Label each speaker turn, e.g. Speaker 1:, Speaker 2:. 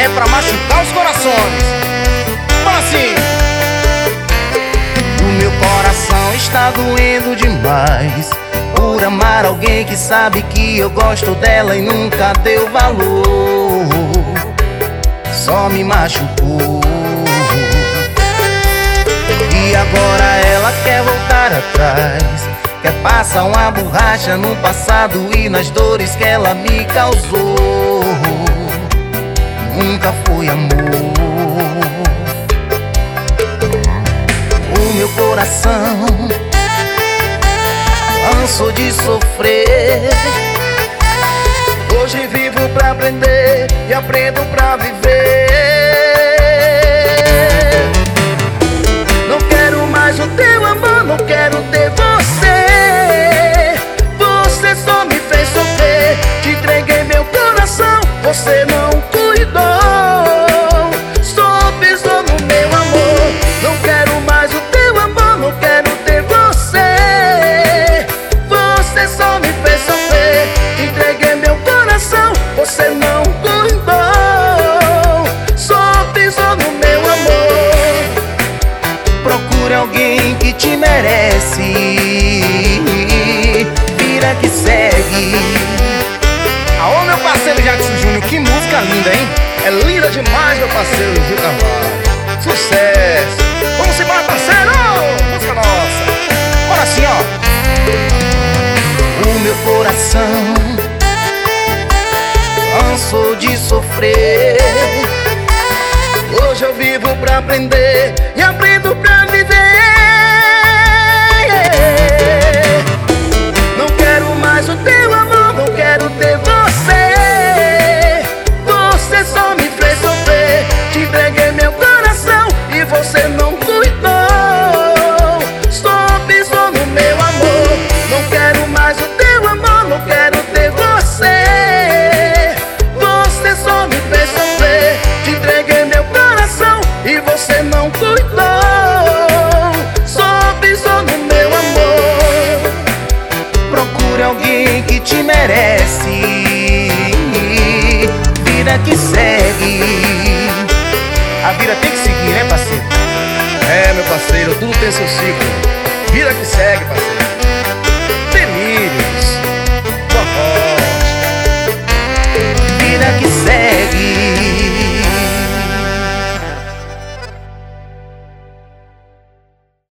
Speaker 1: é pra machucar os corações. Fala assim: o meu coração está doendo demais por amar alguém que sabe que eu gosto dela e nunca deu valor. Só me machucou. E agora ela quer voltar atrás, quer passar uma borracha no passado e nas dores que ela me causou. Nunca foi amor. O meu coração cansou de sofrer. Hoje vivo pra aprender e aprendo pra viver. Não quero mais o teu amor, não quero ter você. Você só me fez sofrer. Te entreguei meu coração, você não cuidou. Só pisou no meu amor. Não quero mais o teu amor, não quero ter você. Você só me fez sofrer. Te entreguei meu coração, você não cuidou. Só pisou no meu amor. Procure alguém que te merece. Vira que segue. Aô, meu parceiro Jackson Júnior, que música linda, hein? É linda demais, meu parceiro Gil Carvalho. Sucesso! Vamos embora, parceiro! Música nossa! Bora assim, ó. O meu coração cansou de sofrer. Hoje eu vivo pra aprender e aprendo pra viver. Não quero mais o teu amor, não quero ter você. Você só me fez sofrer. Te entreguei meu coração e você não cuidou. Só pisou no meu amor. Não quero mais o teu amor, não quero ter você. Você só me fez sofrer. Te entreguei meu coração e você não cuidou. Só pisou no meu amor. Procure alguém que te merece. Vida que segue. A vida tem que seguir, né, parceiro? É, meu parceiro, tudo tem seu ciclo. Vida que segue, parceiro.